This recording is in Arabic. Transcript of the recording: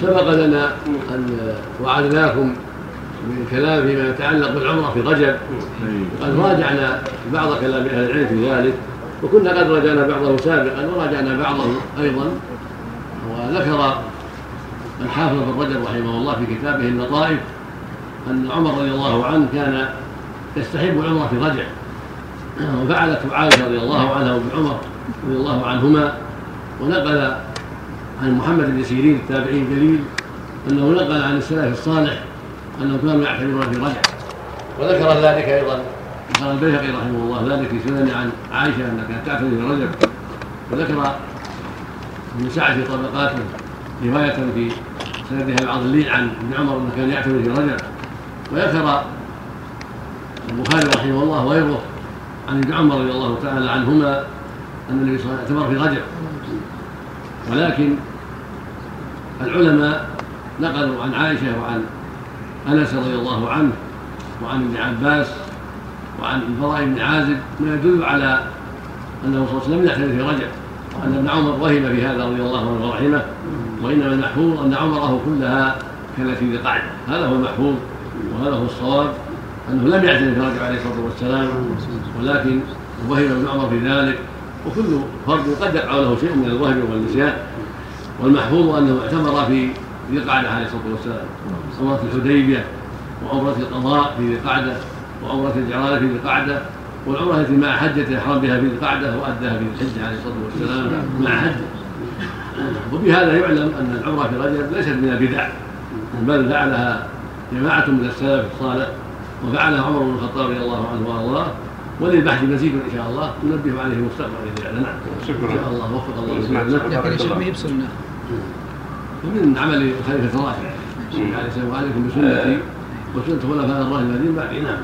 سبق لنا أن وعدناكم بالكلام فيما يتعلق بالعمرة في رجب، قد راجعنا بعض كلام أهل العلم في ذلك، وكنا قد راجعنا بعضه سابقا وراجعنا بعضه أيضا. وذكر الحافظ بن رجب رحمه الله في كتابه اللطائف أن عمر رضي الله عنه كان يستحب العمرة في رجب، وفعلته عائشة رضي الله عنها وابن عمر رضي الله عنهما. ونقل عن محمد بن سيرين التابعي الجليل أنه نقل عن السلف الصالح أنهم كانوا يعتمرون في رجب، وذكر ذلك أيضا ذكر البيهقي رحمه الله ذلك في سنن عن عائشة أنها كانت تعتمر في رجب. وذكر ابن سعد في طبقاته رواية في سندها بعض اللين عن ابن عمر أنه كان يعتمر في رجب. وذكر البخاري رحمه الله وغيره عن ابن عمر رضي الله تعالى عنهما أن النبي صلى الله عليه وسلم اعتمر في رجب. ولكن العلماء نقلوا عن عائشة وعن أنس رضي الله عنه وعن ابن عباس وعن البراء بن عازب ما يدل على أنه صلى الله عليه وسلم لم يعتمر في رجب، وأن ابن عمر وهم في هذا رضي الله عنه ورحمه. وإنما المحفوظ أن عمره كلها كانت في ذي القعدة، هذا هو المحفوظ وهذا هو الصواب، أنه لم يعتمر في رجب عليه الصلاة والسلام، ولكن وهم ابن عمر في ذلك. وكل فرد قد يقع له شيء من الوهم والنسيان، والمحفوظ أنه اعتمر في ذي القعدة عليه الصلاة والسلام، عمرة الحديبية وعمرة القضاء في ذي القعدة وعمرة الجعرانة في ذي القعدة، والعمرة التي مع حجة أحرم بها في ذي القعدة وأداها في الحج عليه الصلاة والسلام مع حجة. وبهذا يعلم أن العمرة في رجب ليست من البدع، بل فعلها جماعة من السلف الصالح، وفعلها عمر بن الخطاب رضي الله عنه وارضاه. وللبحث مزيد ان شاء الله ننبه عليه مستقبلا اذا اعلن. شكرا. ان شاء الله وفق الله. لكن الشيخ ما يبصرنا من عمل خليفه الراشد عليه السلام، وعليكم بسنتي وسنه الخلفاء الراشدين بعدي. نعم.